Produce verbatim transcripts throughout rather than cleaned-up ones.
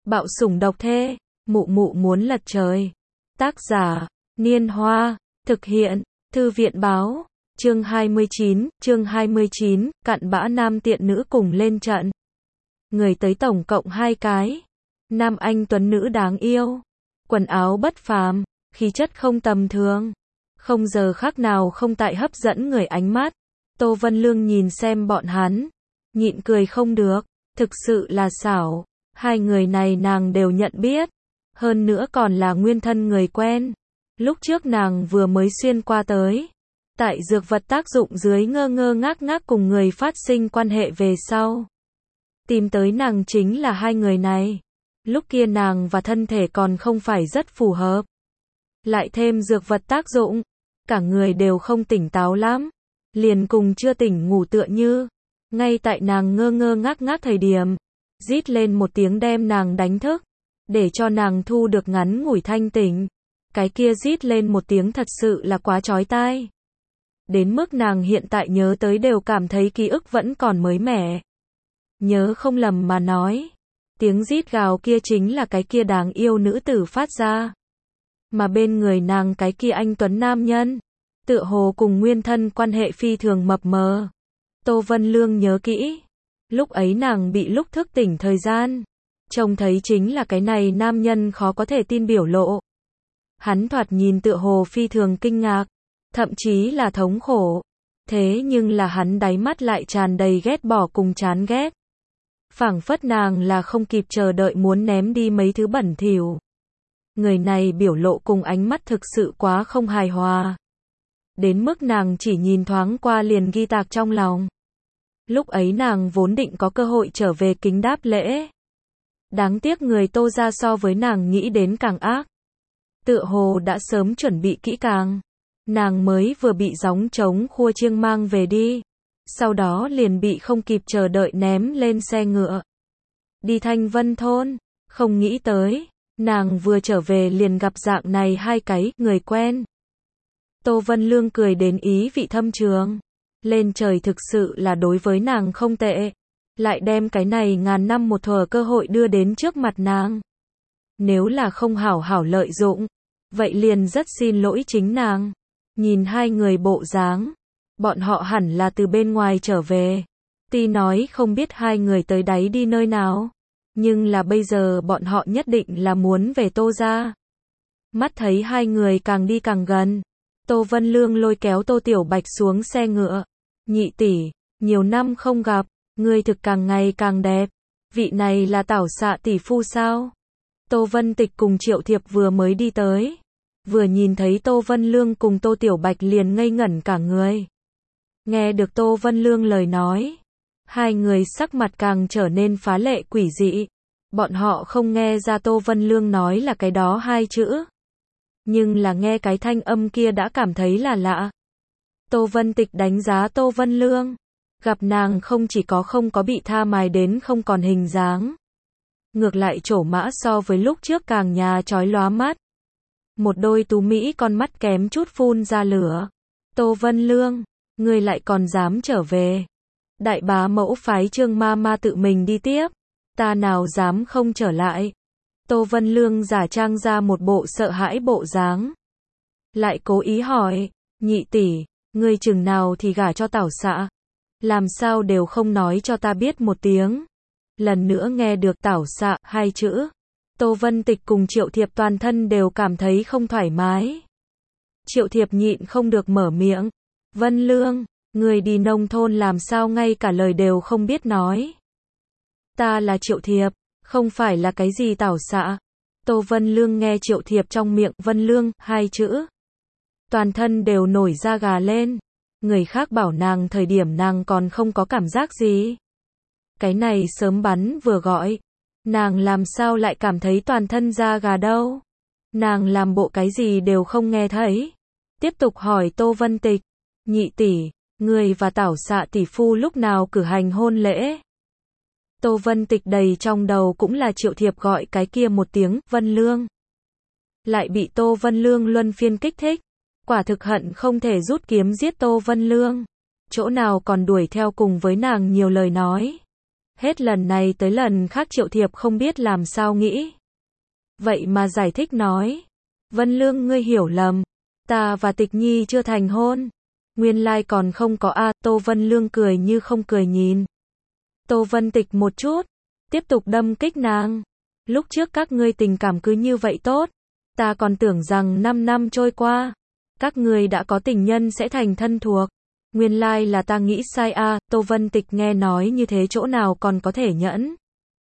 Bạo sủng độc thê, mụ mụ muốn lật trời. Tác giả, Niên Hoa, thực hiện, Thư viện báo, chương hai mươi chín, chương hai mươi chín, cặn bã nam tiện nữ cùng lên trận. Người tới tổng cộng hai cái. Nam anh tuấn nữ đáng yêu. Quần áo bất phàm, khí chất không tầm thường. Không giờ khác nào không tại hấp dẫn người ánh mắt. Tô Vân Lương nhìn xem bọn hắn. Nhịn cười không được. Thực sự là xảo. Hai người này nàng đều nhận biết. Hơn nữa còn là nguyên thân người quen. Lúc trước nàng vừa mới xuyên qua tới. Tại dược vật tác dụng dưới ngơ ngơ ngác ngác cùng người phát sinh quan hệ về sau. Tìm tới nàng chính là hai người này. Lúc kia nàng và thân thể còn không phải rất phù hợp. Lại thêm dược vật tác dụng. Cả người đều không tỉnh táo lắm. Liền cùng chưa tỉnh ngủ tựa như. Ngay tại nàng ngơ ngơ ngác ngác thời điểm. Rít lên một tiếng đem nàng đánh thức. Để cho nàng thu được ngắn ngủi thanh tỉnh. Cái kia rít lên một tiếng thật sự là quá chói tai. Đến mức nàng hiện tại nhớ tới đều cảm thấy ký ức vẫn còn mới mẻ. Nhớ không lầm mà nói. Tiếng rít gào kia chính là cái kia đáng yêu nữ tử phát ra. Mà bên người nàng cái kia anh tuấn nam nhân. Tựa hồ cùng nguyên thân quan hệ phi thường mập mờ. Tô Vân Lương nhớ kỹ. Lúc ấy nàng bị lúc thức tỉnh thời gian. Trông thấy chính là cái này nam nhân khó có thể tin biểu lộ. Hắn thoạt nhìn tựa hồ phi thường kinh ngạc. Thậm chí là thống khổ. Thế nhưng là hắn đáy mắt lại tràn đầy ghét bỏ cùng chán ghét. Phảng phất nàng là không kịp chờ đợi muốn ném đi mấy thứ bẩn thỉu. Người này biểu lộ cùng ánh mắt thực sự quá không hài hòa. Đến mức nàng chỉ nhìn thoáng qua liền ghi tạc trong lòng. Lúc ấy nàng vốn định có cơ hội trở về kính đáp lễ. Đáng tiếc người Tô gia so với nàng nghĩ đến càng ác. Tựa hồ đã sớm chuẩn bị kỹ càng. Nàng mới vừa bị gióng trống khua chiêng mang về đi. Sau đó liền bị không kịp chờ đợi ném lên xe ngựa. Đi Thanh Vân thôn. Không nghĩ tới. Nàng vừa trở về liền gặp dạng này hai cái người quen. Tô Vân Lương cười đến ý vị thâm trường. Lên trời thực sự là đối với nàng không tệ. Lại đem cái này ngàn năm một thuở cơ hội đưa đến trước mặt nàng. Nếu là không hảo hảo lợi dụng. Vậy liền rất xin lỗi chính nàng. Nhìn hai người bộ dáng. Bọn họ hẳn là từ bên ngoài trở về. Tuy nói không biết hai người tới đáy đi nơi nào. Nhưng là bây giờ bọn họ nhất định là muốn về Tô gia. Mắt thấy hai người càng đi càng gần. Tô Vân Lương lôi kéo Tô Tiểu Bạch xuống xe ngựa. Nhị tỷ, nhiều năm không gặp, ngươi thực càng ngày càng đẹp. Vị này là Tảo Xạ tỷ phu sao? Tô Vân Tịch cùng Triệu Thiệp vừa mới đi tới. Vừa nhìn thấy Tô Vân Lương cùng Tô Tiểu Bạch liền ngây ngẩn cả người. Nghe được Tô Vân Lương lời nói. Hai người sắc mặt càng trở nên phá lệ quỷ dị. Bọn họ không nghe ra Tô Vân Lương nói là cái đó hai chữ. Nhưng là nghe cái thanh âm kia đã cảm thấy là lạ. Tô Vân Tịch đánh giá Tô Vân Lương. Gặp nàng không chỉ có không có bị tha mài đến không còn hình dáng. Ngược lại trổ mã so với lúc trước càng nhà chói lóa mắt. Một đôi tú mỹ con mắt kém chút phun ra lửa. Tô Vân Lương, ngươi lại còn dám trở về. Đại bá mẫu phái Trương ma ma tự mình đi tiếp. Ta nào dám không trở lại. Tô Vân Lương giả trang ra một bộ sợ hãi bộ dáng. Lại cố ý hỏi, nhị tỷ, ngươi chừng nào thì gả cho Tảo Xạ. Làm sao đều không nói cho ta biết một tiếng. Lần nữa nghe được Tảo Xạ hai chữ. Tô Vân Tịch cùng Triệu Thiệp toàn thân đều cảm thấy không thoải mái. Triệu Thiệp nhịn không được mở miệng. Vân Lương, người đi nông thôn làm sao ngay cả lời đều không biết nói. Ta là Triệu Thiệp, không phải là cái gì Tảo Xạ. Tô Vân Lương nghe Triệu Thiệp trong miệng Vân Lương hai chữ. Toàn thân đều nổi da gà lên. Người khác bảo nàng thời điểm nàng còn không có cảm giác gì. Cái này sớm bắn vừa gọi. Nàng làm sao lại cảm thấy toàn thân da gà đâu. Nàng làm bộ cái gì đều không nghe thấy. Tiếp tục hỏi Tô Vân Tịch. Nhị tỷ, người và Tảo Xạ tỷ phu lúc nào cử hành hôn lễ? Tô Vân Tịch đầy trong đầu cũng là Triệu Thiệp gọi cái kia một tiếng Vân Lương. Lại bị Tô Vân Lương luân phiên kích thích. Quả thực hận không thể rút kiếm giết Tô Vân Lương. Chỗ nào còn đuổi theo cùng với nàng nhiều lời nói. Hết lần này tới lần khác Triệu Thiệp không biết làm sao nghĩ. Vậy mà giải thích nói. Vân Lương ngươi hiểu lầm. Ta và Tịch Nhi chưa thành hôn. Nguyên lai còn không có a. Tô Vân Lương cười như không cười nhìn Tô Vân Tịch một chút. Tiếp tục đâm kích nàng. Lúc trước các ngươi tình cảm cứ như vậy tốt. Ta còn tưởng rằng năm năm trôi qua. Các ngươi đã có tình nhân sẽ thành thân thuộc. Nguyên lai là ta nghĩ sai a. Tô Vân Tịch nghe nói như thế chỗ nào còn có thể nhẫn.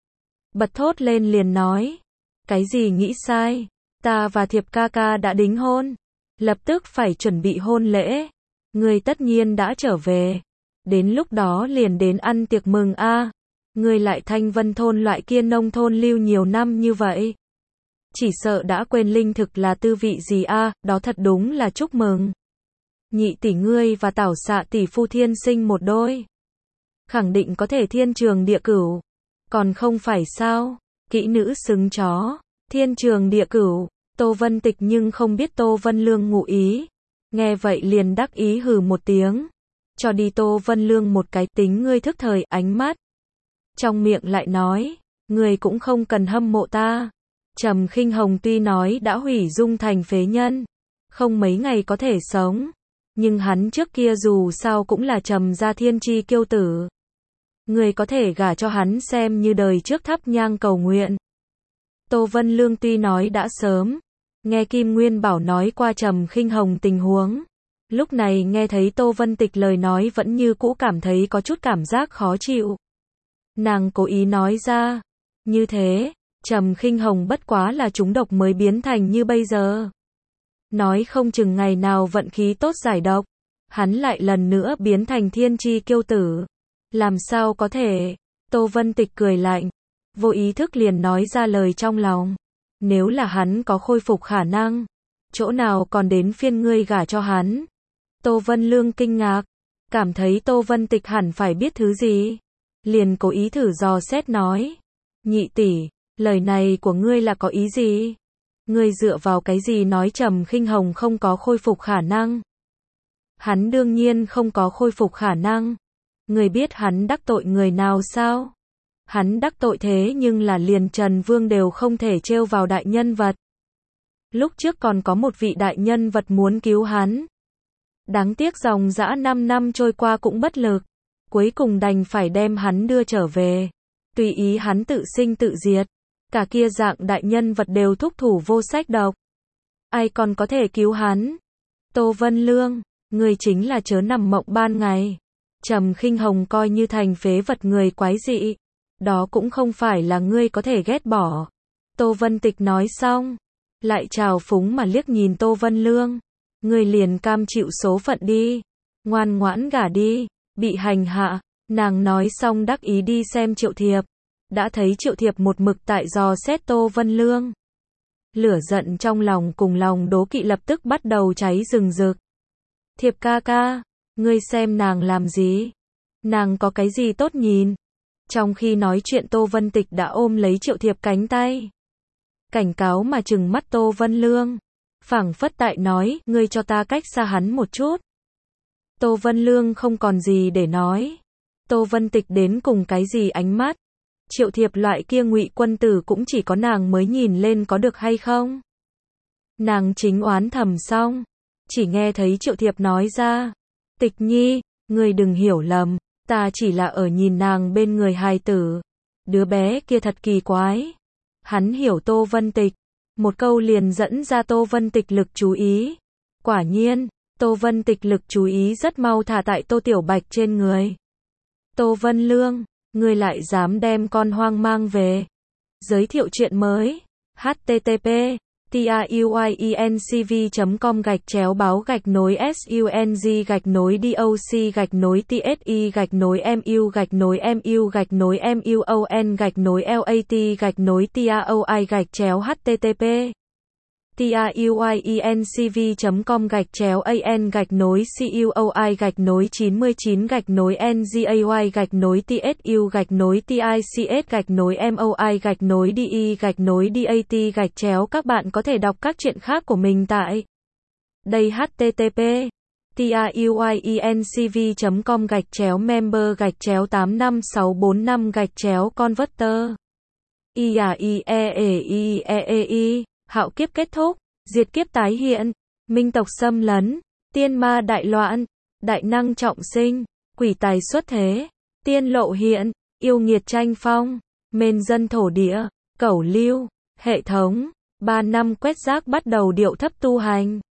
Bật thốt lên liền nói. Cái gì nghĩ sai? Ta và Thiệp ca ca đã đính hôn. Lập tức phải chuẩn bị hôn lễ. Ngươi tất nhiên đã trở về. Đến lúc đó liền đến ăn tiệc mừng a. Ngươi lại Thanh Vân thôn loại kia nông thôn lưu nhiều năm như vậy. Chỉ sợ đã quên linh thực là tư vị gì a. Đó thật đúng là chúc mừng. Nhị tỷ ngươi và Tảo Xạ tỷ phu thiên sinh một đôi. Khẳng định có thể thiên trường địa cửu. Còn không phải sao? Kỹ nữ xứng chó. Thiên trường địa cửu. Tô Vân Tịch nhưng không biết Tô Vân Lương ngụ ý. Nghe vậy liền đắc ý hừ một tiếng. Cho đi Tô Vân Lương một cái tính ngươi thức thời ánh mắt. Trong miệng lại nói. Ngươi cũng không cần hâm mộ ta. Trầm Khinh Hồng tuy nói đã hủy dung thành phế nhân. Không mấy ngày có thể sống. Nhưng hắn trước kia dù sao cũng là Trầm gia thiên chi kiêu tử. Ngươi có thể gả cho hắn xem như đời trước thắp nhang cầu nguyện. Tô Vân Lương tuy nói đã sớm. Nghe Kim Nguyên Bảo nói qua Trầm Khinh Hồng tình huống. Lúc này nghe thấy Tô Vân Tịch lời nói vẫn như cũ cảm thấy có chút cảm giác khó chịu. Nàng cố ý nói ra. Như thế, Trầm Khinh Hồng bất quá là trúng độc mới biến thành như bây giờ. Nói không chừng ngày nào vận khí tốt giải độc. Hắn lại lần nữa biến thành thiên chi kiêu tử. Làm sao có thể? Tô Vân Tịch cười lạnh. Vô ý thức liền nói ra lời trong lòng. Nếu là hắn có khôi phục khả năng. Chỗ nào còn đến phiên ngươi gả cho hắn? Tô Vân Lương kinh ngạc. Cảm thấy Tô Vân Tịch hẳn phải biết thứ gì. Liền cố ý thử dò xét nói. Nhị tỷ, lời này của ngươi là có ý gì? Ngươi dựa vào cái gì nói Trầm Khinh Hồng không có khôi phục khả năng? Hắn đương nhiên không có khôi phục khả năng. Ngươi biết hắn đắc tội người nào sao? Hắn đắc tội thế nhưng là liền Trần Vương đều không thể trêu vào đại nhân vật. Lúc trước còn có một vị đại nhân vật muốn cứu hắn. Đáng tiếc dòng dã năm năm trôi qua cũng bất lực. Cuối cùng đành phải đem hắn đưa trở về. Tùy ý hắn tự sinh tự diệt. Cả kia dạng đại nhân vật đều thúc thủ vô sách độc. Ai còn có thể cứu hắn? Tô Vân Lương, ngươi chính là chớ nằm mộng ban ngày. Trầm Khinh Hồng coi như thành phế vật người quái dị. Đó cũng không phải là ngươi có thể ghét bỏ. Tô Vân Tịch nói xong. Lại trào phúng mà liếc nhìn Tô Vân Lương. Ngươi liền cam chịu số phận đi. Ngoan ngoãn gả đi. Bị hành hạ. Nàng nói xong đắc ý đi xem Triệu Thiệp. Đã thấy Triệu Thiệp một mực tại dò xét Tô Vân Lương. Lửa giận trong lòng cùng lòng đố kỵ lập tức bắt đầu cháy rừng rực. Thiệp ca ca. Ngươi xem nàng làm gì? Nàng có cái gì tốt nhìn? Trong khi nói chuyện Tô Vân Tịch đã ôm lấy Triệu Thiệp cánh tay. Cảnh cáo mà trừng mắt Tô Vân Lương. Phảng phất tại nói, ngươi cho ta cách xa hắn một chút. Tô Vân Lương không còn gì để nói. Tô Vân Tịch đến cùng cái gì ánh mắt. Triệu Thiệp loại kia ngụy quân tử cũng chỉ có nàng mới nhìn lên có được hay không. Nàng chính oán thầm xong. Chỉ nghe thấy Triệu Thiệp nói ra. Tịch Nhi, ngươi đừng hiểu lầm. Ta chỉ là ở nhìn nàng bên người hài tử. Đứa bé kia thật kỳ quái. Hắn hiểu Tô Vân Tịch. Một câu liền dẫn ra Tô Vân Tịch lực chú ý. Quả nhiên, Tô Vân Tịch lực chú ý rất mau thả tại Tô Tiểu Bạch trên người. Tô Vân Lương, ngươi lại dám đem con hoang mang về. Giới thiệu chuyện mới. H T T P TAUIENCV chấm com gạch chéo báo gạch nối SUNG gạch nối DOC gạch nối TSI gạch nối MU gạch nối MU gạch nối MUON gạch nối LAT gạch nối TAOI gạch chéo HTTP TAUIENCV chấm com gạch chéo AN gạch nối CUOI gạch nối chín mươi chín gạch nối NGAY gạch nối TSU gạch nối TICS gạch nối MOI gạch nối DE gạch nối DAT gạch chéo. Các bạn có thể đọc các chuyện khác của mình tại đây. H T T P tiuyencv chấm com gạch chéo member gạch chéo tám năm sáu bốn năm gạch chéo converter. I A I E E I E E I, hạo kiếp kết thúc, diệt kiếp tái hiện, minh tộc xâm lấn, tiên ma đại loạn, đại năng trọng sinh, quỷ tài xuất thế, tiên lộ hiện, yêu nghiệt tranh phong, mền dân thổ địa, cẩu lưu, hệ thống, ba năm quét rác bắt đầu điệu thấp tu hành.